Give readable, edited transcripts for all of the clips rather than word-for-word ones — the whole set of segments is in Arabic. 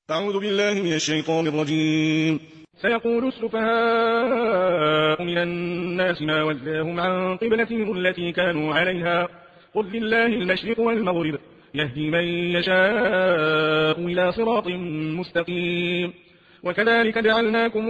أعوذ بالله من الشيطان الرجيم. سيقول السفهاء من الناس ما ولاهم عن قبلتهم التي كانوا عليها قل لله المشرق والمغرب يهدي من يشاء إلى صراط مستقيم. وكذلك جعلناكم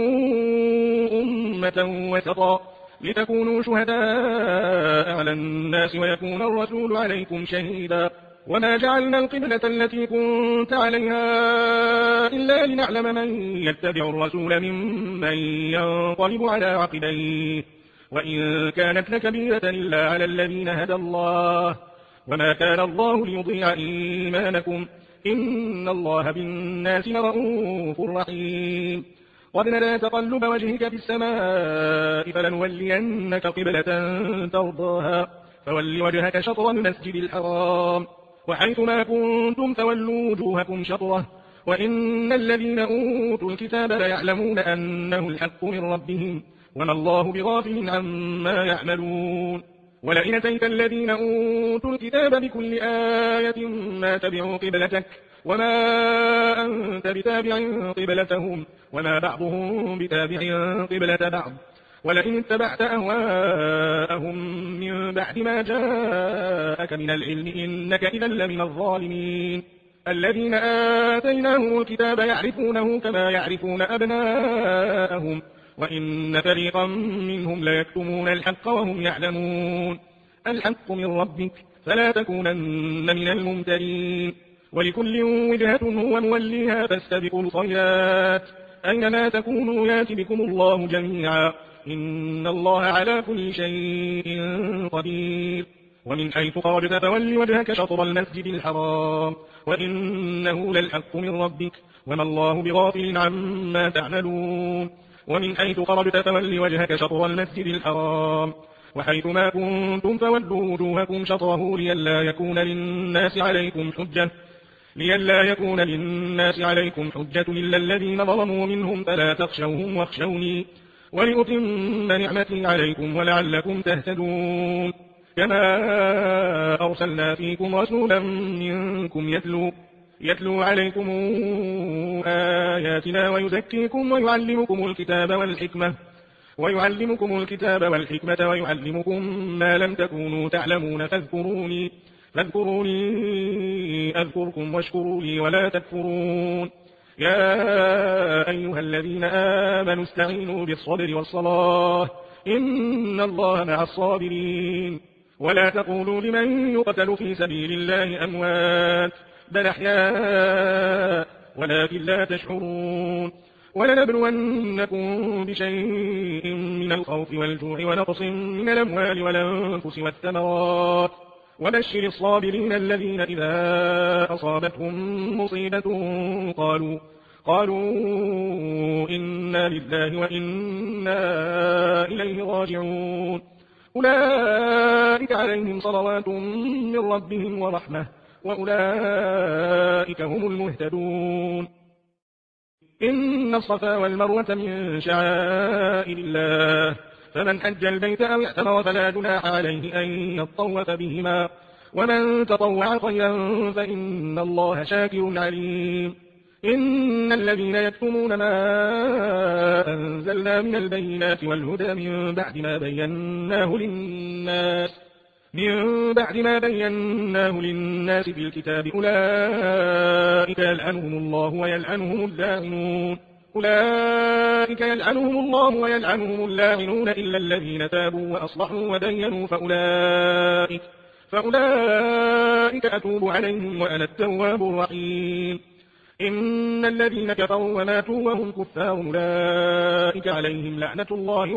أمة وسطا لتكونوا شهداء على الناس ويكون الرسول عليكم شهيدا. وما جعلنا القبلة التي كنت عليها إلا لنعلم من يتبع الرسول ممن ينقلب على عقبيه وإن كانت لكبيرة إلا على الذين هدى الله وما كان الله ليضيع إيمانكم إن الله بالناس لرؤوف رحيم. قد نرى تقلب وجهك في السماء فلنولينك قبلة ترضاها فول وجهك شطر المسجد الحرام وحيث ما كنتم فولوا وجوهكم شطره وإن الذين أوتوا الكتاب ليعلمون أنه الحق من ربهم وما الله بغافل عما يعملون. ولئن أتيت الذين أوتوا الكتاب بكل آية ما تبعوا قبلتك وما أنت بتابع قبلتهم وما بعضهم بتابع قبلة بعض ولئن اتبعت أهواءهم من بعد ما جاءك من العلم إنك إذا لمن الظالمين. الذين آتيناهم الكتاب يعرفونه كما يعرفون أبناءهم وإن فريقا منهم ليكتمون الحق وهم يعلمون. الحق من ربك فلا تكونن من الممترين. ولكل وجهة هو موليها فاستبقوا الخيرات أينما تكونوا يأت بكم الله جميعا إن الله على كل شيء قدير. ومن حيث خرجت فول وجهك شطر المسجد الحرام وإنه للحق من ربك وما الله بغافل عما تعملون. ومن حيث خرجت فول وجهك شطر المسجد الحرام وحيث ما كنتم فولوا وجوهكم شطره لئلا يكون للناس عليكم حجة إلا الذين ظلموا منهم فلا تخشوهم واخشوني ولأتم نعمتي عليكم ولعلكم تهتدون. كما أرسلنا فيكم رسولا منكم يتلو عليكم آياتنا ويزكيكم ويعلمكم الكتاب والحكمة ويعلمكم ما لم تكونوا تعلمون فاذكروني أذكركم واشكروا لي ولا تكفرون. يا أيها الذين آمنوا استعينوا بالصبر والصلاة إن الله مع الصابرين. ولا تقولوا لمن يقتل في سبيل الله أموات بل أحياء ولكن لا تشعرون. ولنبلونكم بشيء من الخوف والجوع ونقص من الأموال والأنفس والثمرات وبشر الصابرين الذين إذا أصابتهم مصيبة قالوا إنا لله وإنا إليه راجعون. أولئك عليهم صلوات من ربهم ورحمة وأولئك هم المهتدون. إن الصفا والمروة من شعائر الله فمن حج البيت أو اعتمر فلا جناح عليه أن يطوف بهما ومن تطوع خيرا فإن الله شاكر عليم. إن الذين يكتمون ما أنزلنا من البينات والهدى من بعد ما بيناه للناس في الكتاب أولئك يلعنهم الله ويلعنهم اللاعنون إلا الذين تابوا وأصلحوا وبينوا فأولئك أتوب عليهم وأنا التواب الرحيم. إن الذين كفروا وماتوا وهم كفار أولئك عليهم لعنة الله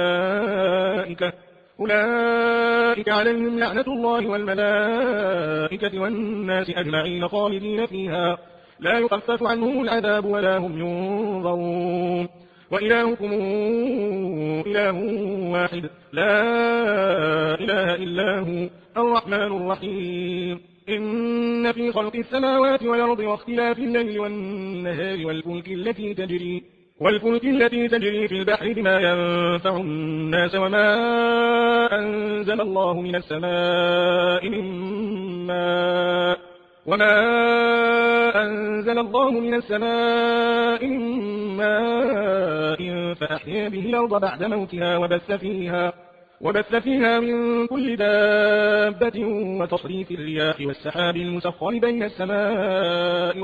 والملائكة والناس أجمعين خالدين فيها لا يخفف عنهم العذاب ولا هم ينظرون. وإلهكم إله واحد لا إله إلا هو الرحمن الرحيم. إن في خلق السماوات والأرض واختلاف الليل والنهار والفلك التي تجري في البحر بما ينفع الناس وما أنزل الله من السماء من ماء وما أنزل الله من السماء من ماء فأحيا به الأرض بعد موتها وبث فيها من كل دابة وتصريف الرياح والسحاب المسخر بين السماء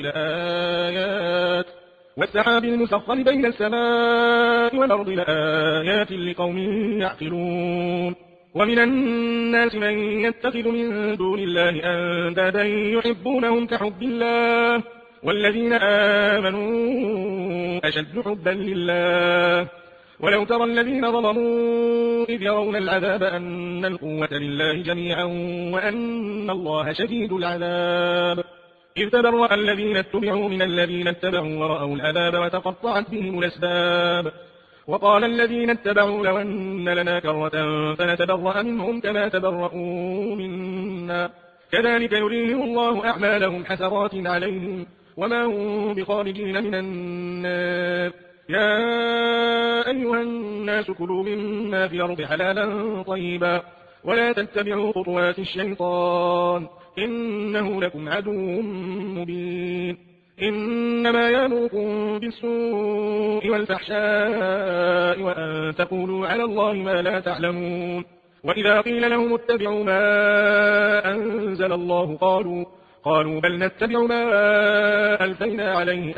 والأرض لآيات لقوم يعقلون. ومن الناس من يتخذ من دون الله أندادا يحبونهم كحب الله والذين آمنوا أشد حبا لله. ولو ترى الذين ظلموا إذ يرون العذاب أن القوة لله جميعا وأن الله شديد العذاب إذ تبرأ الذين اتبعوا من الذين اتبعوا ورأوا العذاب وتقطعت بهم الأسباب. وقال الذين اتبعوا لو أن لنا كرة فنتبرأ منهم كما تبرؤوا منا كذلك يريهم الله أعمالهم حسرات عليهم وما هم بخارجين من النار. يا أيها الناس كلوا مما في الأرض حلالا طيبا ولا تتبعوا خطوات الشيطان إنه لكم عدو مبين. إنما يأمركم بالسوء والفحشاء وأن تقولوا على الله ما لا تعلمون. وإذا قيل لهم اتبعوا ما أنزل الله قالوا بل نتبع ما ألفينا عليه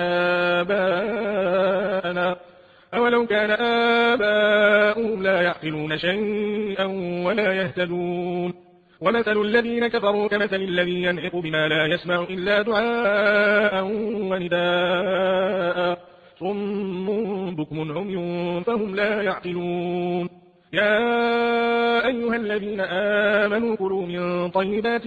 آباءنا أولو كان آباؤهم لا يعقلون شيئا ولا يهتدون. ومثل الذين كفروا كمثل الذي ينعق بما لا يسمع إلا دعاء ونداء صم بكم عمي فهم لا يعقلون. يا أيها الذين آمنوا كلوا من طيبات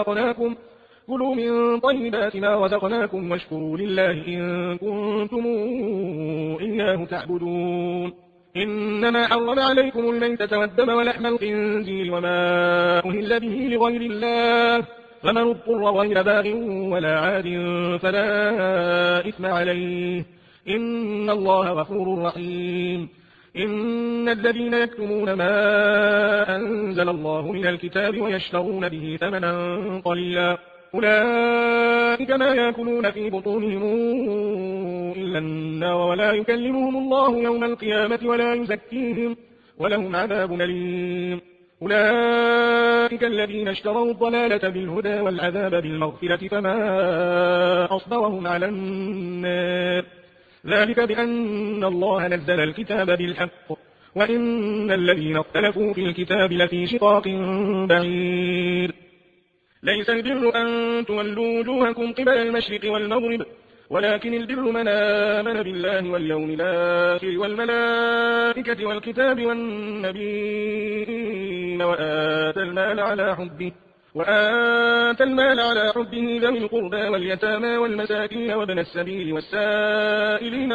ما رزقناكم واشكروا لله إن كنتم إياه تعبدون. إنما حرم عليكم الميتة والدم ولحم الخنزير وما أهل به لغير الله فمن اضطر غير باغ ولا عاد فلا إثم عليه إن الله غفور رحيم. إن الذين يكتمون ما أنزل الله من الكتاب ويشترون به ثمنا قليلا أولئك ما يأكلون في بطونهم إلا النار ولا يكلمهم الله يوم القيامة ولا يزكيهم ولهم عذاب أليم. أولئك الذين اشتروا الضلالة بالهدى والعذاب بالمغفرة فما أصبرهم على النار ذلك بأن الله نزل الكتاب بالحق وإن الذين اختلفوا في الكتاب لفي شقاق بعيد. ليس البر أن تولوا وجوهكم قبل المشرق والمغرب ولكن البر من آمن بالله واليوم الآخر والملائكة والكتاب والنبيين وآتى المال على حبه ذوي القربى واليتامى والمساكين وابن السبيل والسائلين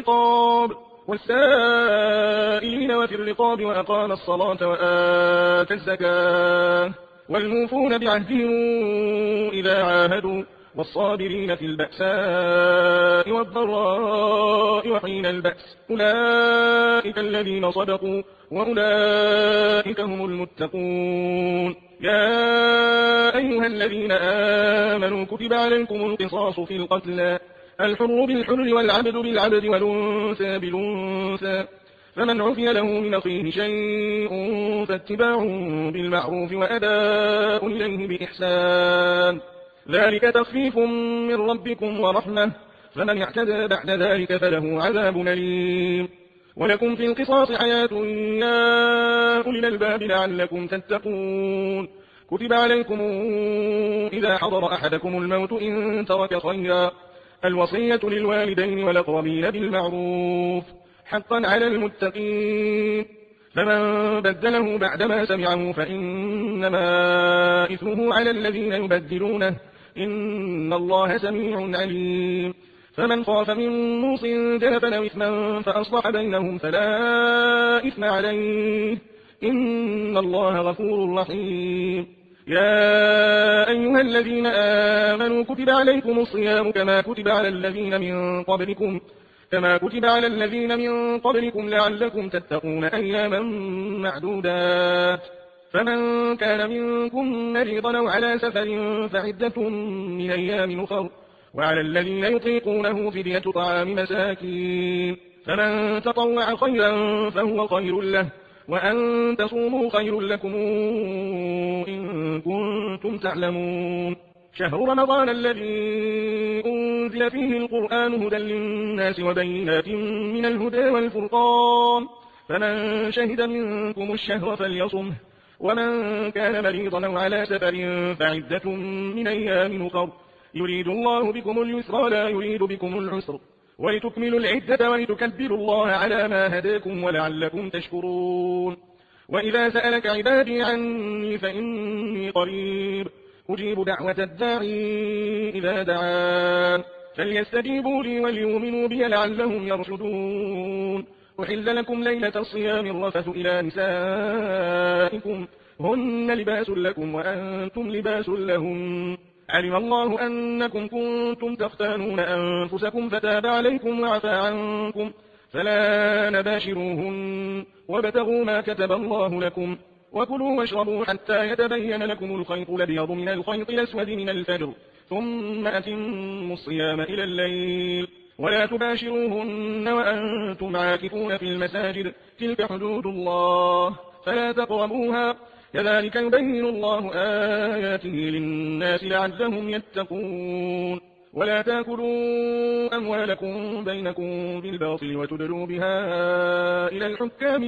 وفي الرقاب وأقام الصلاة وآتى الزكاة والموفون بعهدهم إذا عاهدوا والصابرين في البأساء والضراء وحين البأس أولئك الذين صدقوا وأولئك هم المتقون. يا أيها الذين آمنوا كتب عليكم القصاص في القتلى الحر بالحر والعبد بالعبد والأنثى بالأنثى فمن عفي له من أخيه شيء فاتباع بالمعروف وأداء إليه بإحسان ذلك تخفيف من ربكم ورحمة فمن اعتدى بعد ذلك فله عذاب أليم. ولكم في القصاص حياة يا أولي الألباب لعلكم تتقون. كتب عليكم إذا حضر أحدكم الموت إن ترك خيرا الوصية للوالدين والأقربين بالمعروف حقا على المتقين فمن بدله بعدما سمعه فإنما إثمه على الذين يبدلونه إن الله سميع عليم. فمن خاف من موص جنفا أو إثما فأصلح بينهم فلا إثم عليه إن الله غفور رحيم. يا أيها الذين آمنوا كتب عليكم الصيام كما كتب على الذين من قبلكم لعلكم تتقون أياما معدودات فمن كان منكم مريضا أو على سفر فعدة من أيام أخر وعلى الذين يطيقونه فدية طعام مساكين فمن تطوع خيرا فهو خير له وأن تصوموا خير لكم إن كنتم تعلمون شهر رمضان الذي أنزل فيه القرآن هدى للناس وبينات من الهدى والفرقان فمن شهد منكم الشهر فليصمه ومن كان مريضا أو على سفر فعدة من أيام أخر يريد الله بكم اليسر ولا يريد بكم العسر ولتكملوا العدة ولتكبروا الله على ما هداكم ولعلكم تشكرون وإذا سألك عبادي عني فإني قريب أجيب دعوة الداعي إذا دعان فليستجيبوا لي وليؤمنوا بي لعلهم يرشدون أحل لكم ليلة الصيام الرفث إلى نسائكم هن لباس لكم وأنتم لباس لهم علم الله أنكم كنتم تختانون أنفسكم فتاب عليكم وعفى عنكم فلا نباشروهن وابتغوا ما كتب الله لكم وكلوا واشربوا حتى يتبين لكم الخيط الأبيض من الخيط الأسود من الفجر ثم أتموا الصيام إلى الليل ولا تباشروهن وأنتم عاكفون في المساجد تلك حدود الله فلا تقربوها كذلك يبين الله آياته للناس لعلهم يتقون ولا تأكلوا أموالكم بينكم بالباطل وتدلوا بها إلى الحكام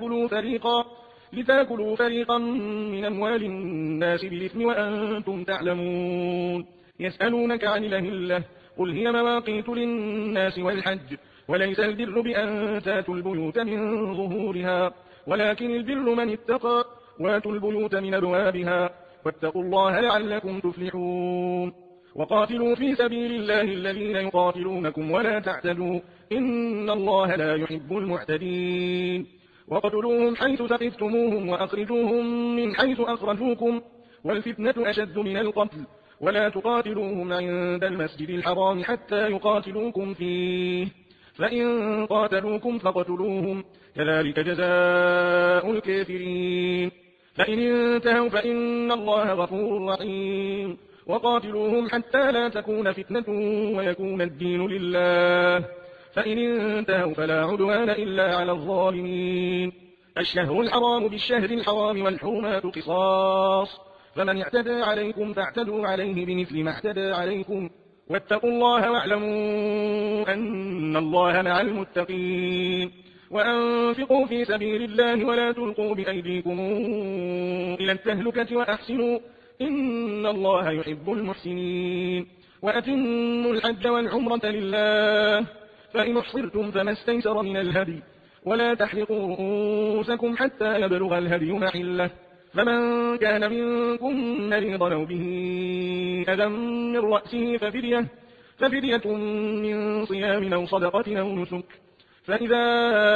لتأكلوا فريقا من أموال الناس بالإثم وأنتم تعلمون يسألونك عن الأهلة قل هي مواقيت للناس والحج وليس البر بأن تأتوا البيوت من ظهورها ولكن البر من اتقى واتوا البيوت من أبوابها واتقوا الله لعلكم تفلحون وقاتلوا في سبيل الله الذين يقاتلونكم ولا تعتدوا إن الله لا يحب المعتدين وقتلوهم حيث ثقفتموهم وأخرجوهم من حيث أخرجوكم والفتنة أشد من القتل ولا تقاتلوهم عند المسجد الحرام حتى يقاتلوكم فيه فإن قاتلوكم فاقتلوهم كذلك جزاء الكافرين فإن انتهوا فإن الله غفور رحيم وقاتلوهم حتى لا تكون فتنة ويكون الدين لله فإن انتهوا فلا عدوان إلا على الظالمين الشهر الحرام بالشهر الحرام والحرمات قصاص فمن اعتدى عليكم فاعتدوا عليه بمثل ما اعتدى عليكم واتقوا الله واعلموا أن الله مع المتقين وأنفقوا في سبيل الله ولا تلقوا بأيديكم إلى التهلكة وأحسنوا إن الله يحب المحسنين وأتموا الحج والعمرة لله فإن احصرتم فما استيسر من الهدي ولا تحلقوا رؤوسكم حتى يبلغ الهدي محله فمن كان منكم مريضا أو به أذى من رأسه ففدية من صيام أو صدقة أو نسك فإذا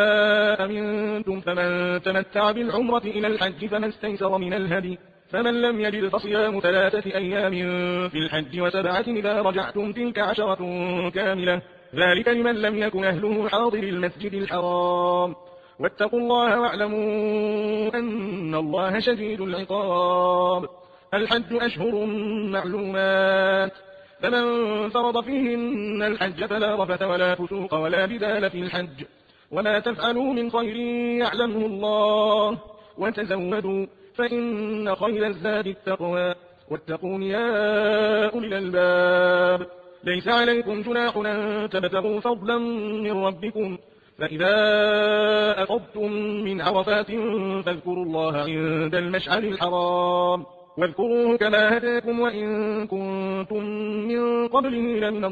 أمنتم فمن تمتع بالعمرة إلى الحج فما استيسر من الهدي فمن لم يجد فصيام 3 أيام في الحج و7 إذا رجعتم تلك 10 كاملة ذلك لمن لم يكن أهله حاضر المسجد الحرام واتقوا الله واعلموا أن الله شديد العقاب الحج أشهر معلومات فمن فرض فيهن الحج فلا رفث ولا فسوق ولا جدال في الحج وما تفعلوا من خير يعلمه الله وتزودوا فإن خير الزاد التقوى واتقون يا أولي الألباب ليس عليكم جناح أن تبتغوا فضلا من ربكم فإذا أفضتم من عرفات فاذكروا الله عند المشعر الحرام واذكروه كما هداكم وإن كنتم من قبله لمن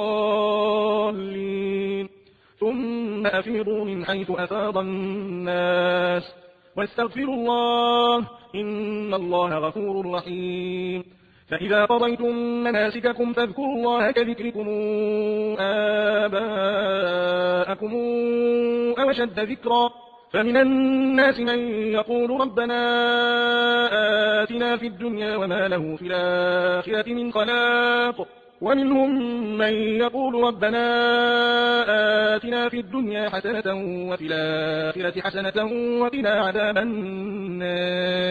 الضالين ثم أفيضوا من حيث أفاض الناس واستغفروا الله إن الله غفور رحيم فإذا قضيتم مناسككم فاذكروا الله كذكركم آباءكم أو أشد ذكرا فمن الناس من يقول ربنا آتنا في الدنيا وما له في الآخرة من خلاق ومنهم من يقول ربنا آتنا في الدنيا حسنة وفي الآخرة حسنة وقنا عذاب النار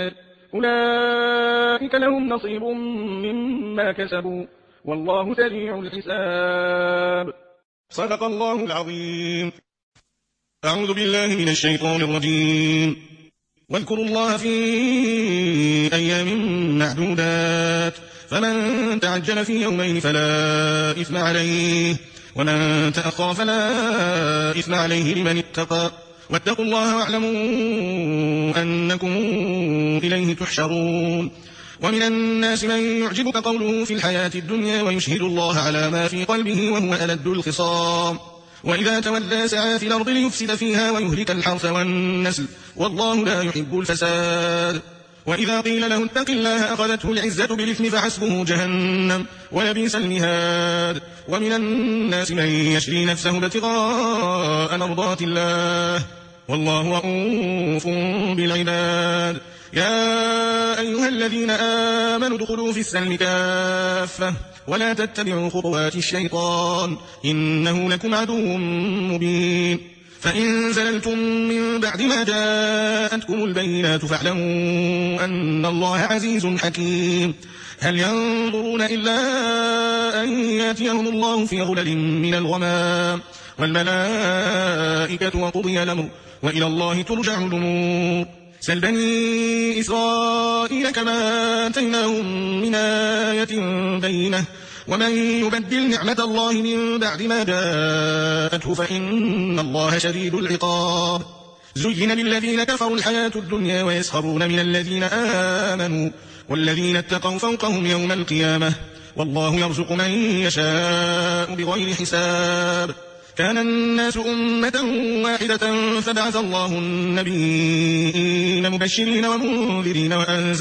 أولئك لهم نصيب مما كسبوا والله سريع الحساب. صدق الله العظيم. أعوذ بالله من الشيطان الرجيم. واذكروا الله في أيام معدودات فمن تعجل في يومين فلا إثم عليه ومن تأخر فلا إثم عليه لمن اتقى واتقوا الله واعلموا أنكم إليه تحشرون. ومن الناس من يعجبك قوله في الحياة الدنيا ويشهد الله على ما في قلبه وهو ألد الخصام وإذا تولى سعى في الأرض ليفسد فيها ويهلك الحرث والنسل والله لا يحب الفساد. وإذا قيل له اتق الله أخذته العزة بالإثم فحسبه جهنم ولبئس المهاد. ومن الناس من يشري نفسه ابتغاء مرضات الله والله رؤوف بالعباد. يا أيها الذين آمنوا ادخلوا في السلم كافة ولا تتبعوا خطوات الشيطان إنه لكم عدو مبين. فإن زللتم من بعد ما جاءتكم البينات فاعلموا أن الله عزيز حكيم. هل ينظرون إلا أن يأتيهم الله في غلل من الغمام والملائكة وقضي الأمر وإلى الله ترجع الأمور. سل بني إسرائيل كما آتيناهم من آية بينة ومن يبدل نعمة الله من بعد ما جاءته فإن الله شديد العقاب. زين للذين كفروا الحياة الدنيا ويسخرون من الذين آمنوا والذين اتقوا فوقهم يوم القيامة والله يرزق من يشاء بغير حساب. كان الناس أمة واحدة فبعث الله النبيين مبشرين ومنذرين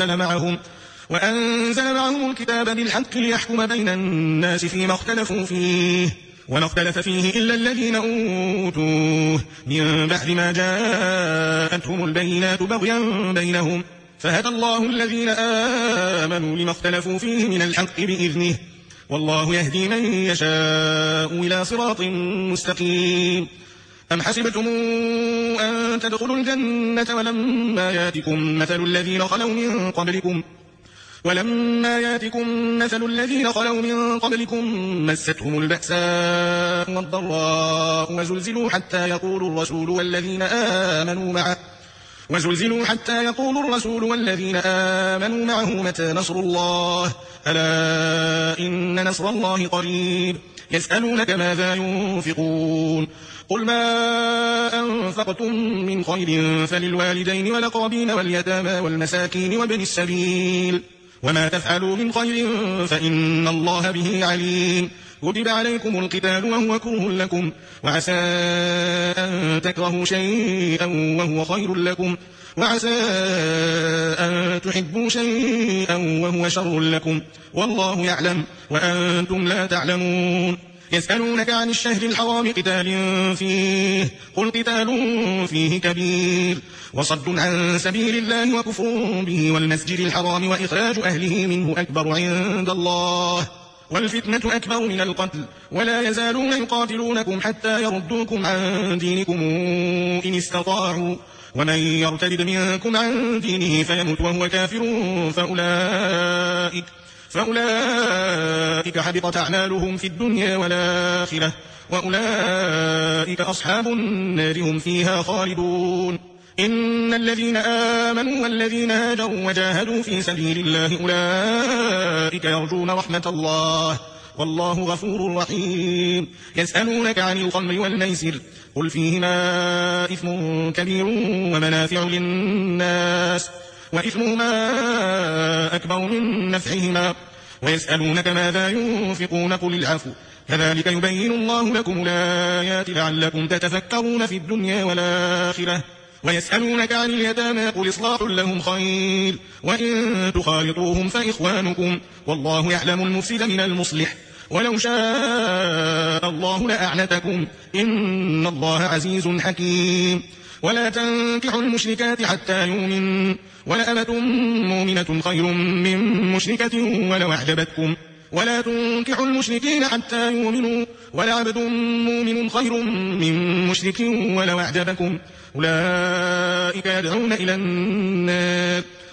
وأنزل معهم الكتاب بالحق ليحكم بين الناس فيما اختلفوا فيه وما اختلف فيه إلا الذين أوتوه من بعد ما جاءتهم البينات بغيا بينهم فهدى الله الذين آمنوا لما اختلفوا فيه من الحق بإذنه والله يهدي من يشاء إلى صراط مستقيم. أم حسبتم أن تدخلوا الجنة ولما ياتكم مثل الذين خلوا من قبلكم مستهم البأساء والضراء وزلزلوا حتى يقول الرسول والذين آمنوا معه متى نصر الله ألا إن نصر الله قريب. يسألونك ماذا ينفقون قل ما أنفقتم من خير فللوالدين والأقربين واليتامى والمساكين وابن السبيل وما تفعلوا من خير فإن الله به عليم. كتب عليكم القتال وهو كره لكم وعسى أن تكرهوا شيئا وهو خير لكم وعسى أن تحبوا شيئا وهو شر لكم والله يعلم وأنتم لا تعلمون. يسألونك عن الشهر الحرام قتال فيه قل قتال فيه كبير وصد عن سبيل الله وكفر به والمسجد الحرام وإخراج أهله منه أكبر عند الله والفتنة أكبر من القتل ولا يزالون يقاتلونكم حتى يردوكم عن دينكم إن استطاعوا ومن يرتد منكم عن دينه فيمت وهو كافر فأولئك حبطت أعمالهم في الدنيا والآخرة وأولئك أصحاب النار هم فيها خالدون. إن الذين آمنوا والذين هاجروا وجاهدوا في سبيل الله أولئك يرجون رحمة الله والله غفور رحيم. يسألونك عن الخمر والميسر قل فيهما إثم كبير ومنافع للناس وإثمهما أكبر من نفعهما ويسألونك ماذا ينفقون قل العفو كذلك يبين الله لكم الآيات لعلكم تتفكرون في الدنيا والآخرة. ويسألونك عن اليتامى قل إصلاح لهم خير وإن تخالطوهم فإخوانكم والله يعلم المفسد من المصلح ولو شاء الله لأعنتكم إن الله عزيز حكيم. ولا تنكحوا المشركات حتى يؤمنوا ولأمة مؤمنة خير من مشركة ولو أعجبتكم ولا تنكحوا المشركين حتى يؤمنوا ولعبد مؤمن خير من مشرك ولو أعجبكم أولئك يدعون إلى النار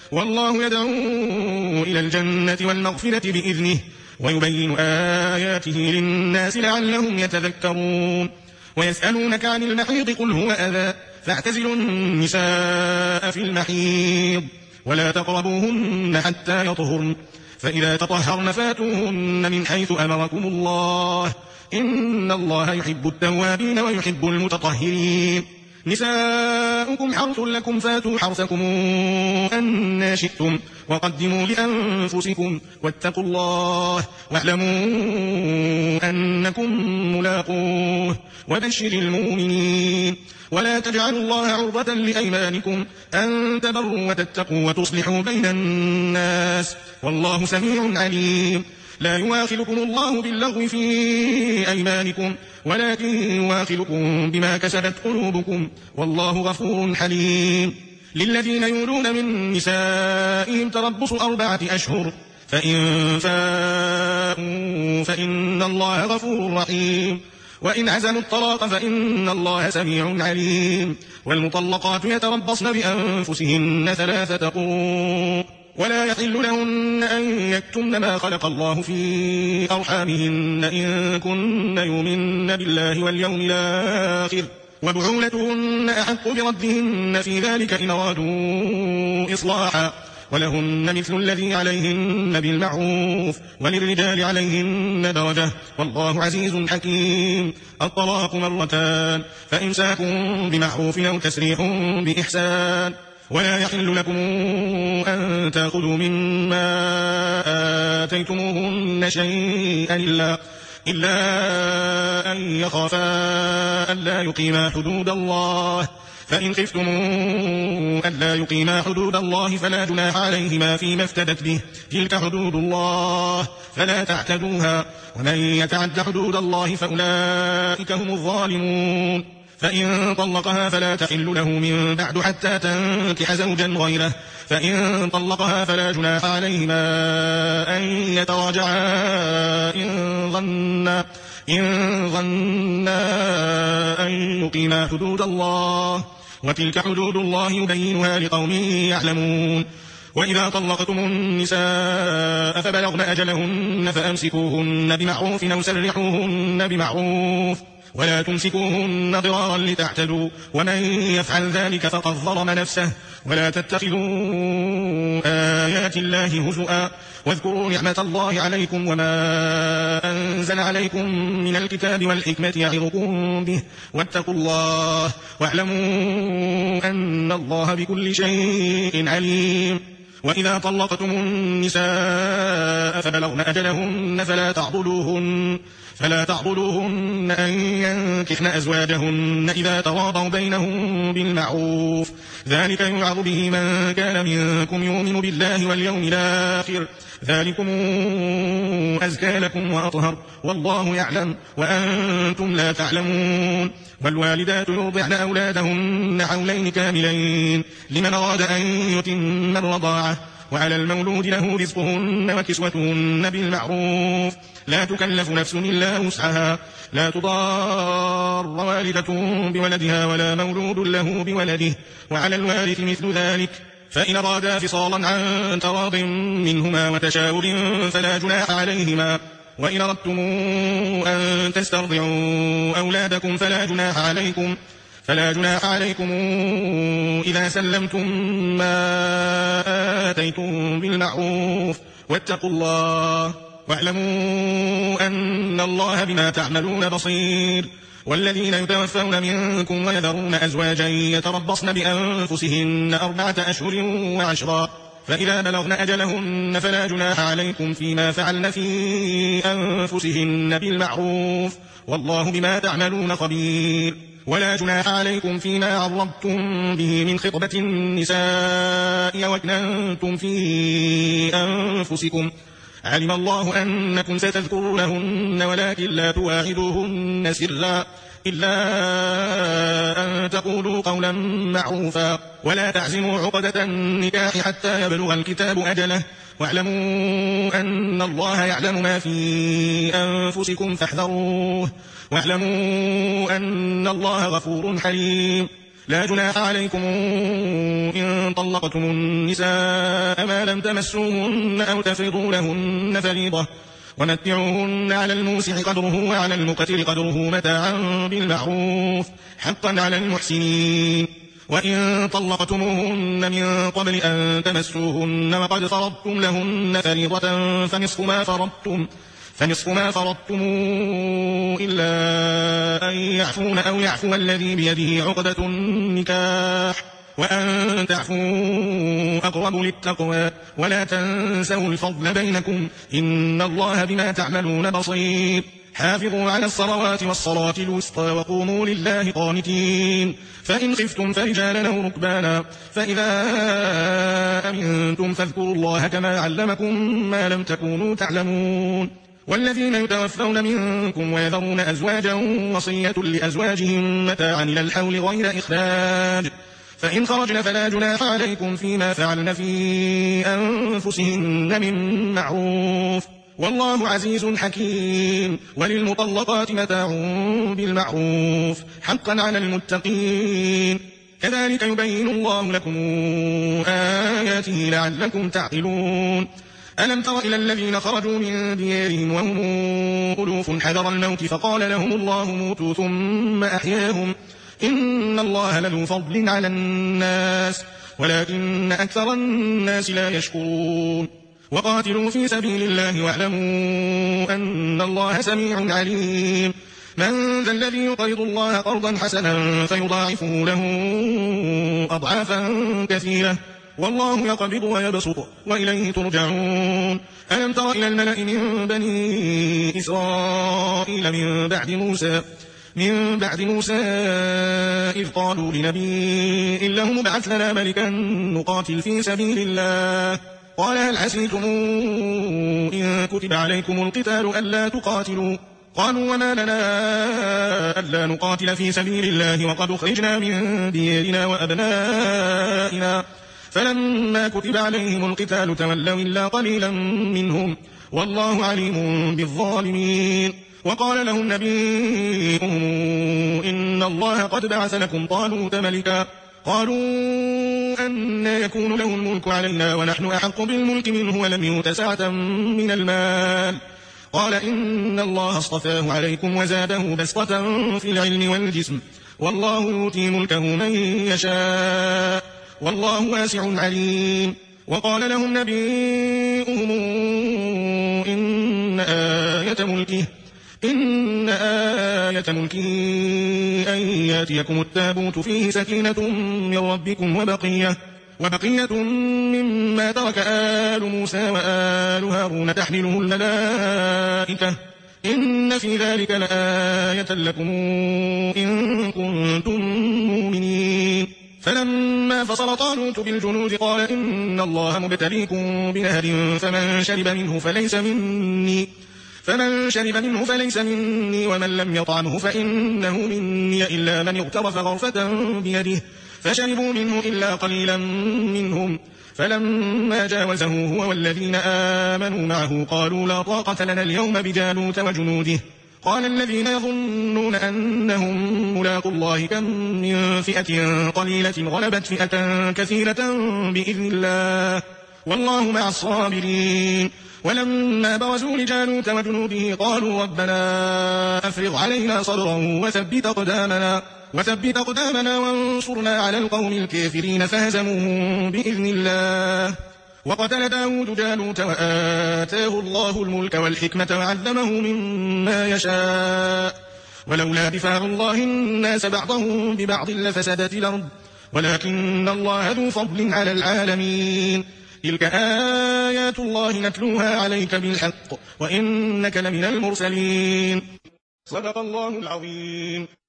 والله يدعو إلى الجنة والمغفرة بإذنه ويبين آياته للناس لعلهم يتذكرون ويسألونك عن المحيض قل هو أذى فاعتزلوا النساء في المحيض ولا تقربوهن حتى يطهرن فإذا تطهرن فاتوهن من حيث أمركم الله إن الله يحب التوابين ويحب المتطهرين نساؤكم حرث لكم فاتوا حرثكم أن شئتم وقدموا لأنفسكم واتقوا الله واعلموا أنكم ملاقوه وبشر المؤمنين ولا تجعلوا الله عرضة لأيمانكم أن تبروا وتتقوا وتصلحوا بين الناس والله سميع عليم لا يواخلكم الله باللغو في أيمانكم ولكن يواخلكم بما كسبت قلوبكم والله غفور حليم للذين يولون من نسائهم تربص 4 أشهر فإن فاءوا فإن الله غفور رحيم وإن عزموا الطلاق فإن الله سميع عليم والمطلقات يتربصن بأنفسهن 3 قروء ولا يحل لهن أن يكتمن ما خلق الله في أرحامهن إن كن يؤمن بالله واليوم الآخر وبعولتهن أحق بردهن في ذلك إن أرادوا إصلاحا ولهن مثل الذي عليهن بالمعروف وللرجال عليهن درجة والله عزيز حكيم الطلاق 2 فإمساك بمعروف أو تسريح بإحسان ولا يحل لكم أن تأخذوا مما آتيتموهن شيئا إلا أن يخافا ألا يقيما حدود الله فإن خفتم ألا يقيما حدود الله فلا جناح عليهما فيما افتدت به تلك حدود الله فلا تعتدوها ومن يتعد حدود الله فأولئك هم الظالمون فإن طلقها فلا تحل له من بعد حتى تنكح زوجا غيره فإن طلقها فلا جناح عليهما أن يتراجعا إن ظنا أن يقيما حدود الله وتلك حدود الله يبينها لقوم يعلمون وإذا طلقتم النساء فبلغن أجلهن فأمسكوهن بمعروف أو سرحوهن بمعروف ولا تمسكوهن ضرارا لتعتدوا ومن يفعل ذلك فقد ظلم نفسه ولا تتخذوا آيات الله هزؤا واذكروا نعمة الله عليكم وما أنزل عليكم من الكتاب والحكمة يعظكم به واتقوا الله واعلموا أن الله بكل شيء عليم وإذا طلقتم النساء فبلغن أجلهن فلا تعضلوهن أن ينكحن أزواجهن إذا تراضوا بينهم بالمعروف ذلك يوعظ به من كان منكم يؤمن بالله واليوم الآخر ذلكم أزكى لكم وأطهر والله يعلم وأنتم لا تعلمون والوالدات يرضعن أولادهن حولين كاملين لمن أراد أن يتم الرضاعة وعلى المولود له رزقهن وكسوتهن بالمعروف لا تكلف نفس إلا وسعها لا تضار والدة بولدها ولا مولود له بولده وعلى الوارث مثل ذلك فإن أرادا فصالا عن تراض منهما وتشاور فلا جناح عليهما وإن أردتم أن تسترضعوا أولادكم فلا جناح عليكم إذا سلمتم ما آتيتم بالمعروف واتقوا الله واعلموا أن الله بما تعملون بصير والذين يتوفون منكم ويذرون أزواجا يتربصن بأنفسهن 4 أشهر و10 فإذا بلغن أجلهن فلا جناح عليكم فيما فعلن في أنفسهن بالمعروف والله بما تعملون خبير ولا جناح عليكم فيما عرضتم به من خطبة النساء وأكننتم في أنفسكم علم الله أنكم ستذكرونهن ولكن لا تواعدوهن سرا إلا أن تقولوا قولا معروفا ولا تعزموا عقدة النكاح حتى يبلغ الكتاب أجله واعلموا أن الله يعلم ما في أنفسكم فاحذروه واعلموا أن الله غفور حليم لا جناح عليكم إن طلقتم النساء ما لم تمسوهن أو تفرضوا لهن فريضة ومتعوهن على الموسع قدره وعلى المقتر قدره متاعا بالمعروف حقا على المحسنين. وإن طلقتموهن من قبل أن تمسوهن وقد فرضتم لهن فريضة فنصف ما فرضتم إلا أن يعفون أو يعفو الذي بيده عقدة النكاح وأن تعفوا أقرب للتقوى ولا تنسوا الفضل بينكم إن الله بما تعملون بصير. حافظوا على الصلوات والصلاة الوسطى وقوموا لله قانتين. فإن خفتم فرجالا أو ركبانا فإذا أمنتم فاذكروا الله كما علمكم ما لم تكونوا تعلمون. والذين يتوفون منكم ويذرون أزواجا وصية لأزواجهم متاعا إلى الحول غير إخراج فإن خرجن فلا جناح عليكم فيما فعلن في أنفسهن من معروف والله عزيز حكيم. وللمطلقات متاع بالمعروف حقا على المتقين. كذلك يبين الله لكم آياته لعلكم تعقلون. ألم تر إلى الذين خرجوا من ديارهم وهم ألوف حذر الموت فقال لهم الله موتوا ثم أحياهم إن الله لذو فضل على الناس ولكن أكثر الناس لا يشكرون. وقاتلوا في سبيل الله واعلموا أن الله سميع عليم. من ذا الذي يقرض الله قرضا حسنا فيضاعفه له أضعافا كثيرة والله يقبض ويبسط وإليه ترجعون. ألم تر إلى الملأ من بني إسرائيل من بعد موسى إذ قالوا لنبي لهم ابعث لنا ملكا نقاتل في سبيل الله قال هل حسيتم إن كتب عليكم القتال ألا تقاتلوا قالوا وما لنا ألا نقاتل في سبيل الله وقد أخرجنا من ديارنا وأبنائنا فلما كتب عليهم القتال تولوا إلا قليلا منهم والله عليم بالظالمين. وقال لهم نبيهم إن الله قد بعث لكم طالوت ملكا قالوا أن يكون له الملك علينا ونحن أحق بالملك منه ولم يؤت سعة من المال قال إن الله اصطفاه عليكم وزاده بسطة في العلم والجسم والله يؤتي ملكه من يشاء والله واسع عليم. وقال لهم نبيهم إن آية ملكه أن ياتيكم التابوت فيه سكينة من ربكم وبقية مما ترك آل موسى وآل هارون تحمله الملائكة إن في ذلك لآية لكم إن كنتم مؤمنين. فلما فصل طالوت بالجنود قال إن الله مبتليكم بنهر فمن شرب منه فليس مني ومن لم يطعمه فإنه مني إلا من اغترف غرفة بيده فشربوا منه إلا قليلا منهم فلما جاوزه هو والذين آمنوا معه قالوا لا طاقة لنا اليوم بجالوت وجنوده قال الذين يظنون أنهم ملاقوا الله كم من فئة قليلة غلبت فئة كثيرة بإذن الله والله مع الصابرين. ولما برزوا لجالوت وجنوده قالوا ربنا أفرغ علينا صبرا وثبت أقدامنا وانصرنا على القوم الكافرين فهزموهم بإذن الله. وقتل داود جالوت وآتاه الله الملك والحكمة وعلمه مما يشاء ولولا دفاع الله الناس بعضهم ببعض لفسدت الأرض ولكن الله ذو فضل على العالمين. تلك آيات الله نتلوها عليك بالحق وإنك لمن المرسلين. صدق الله العظيم.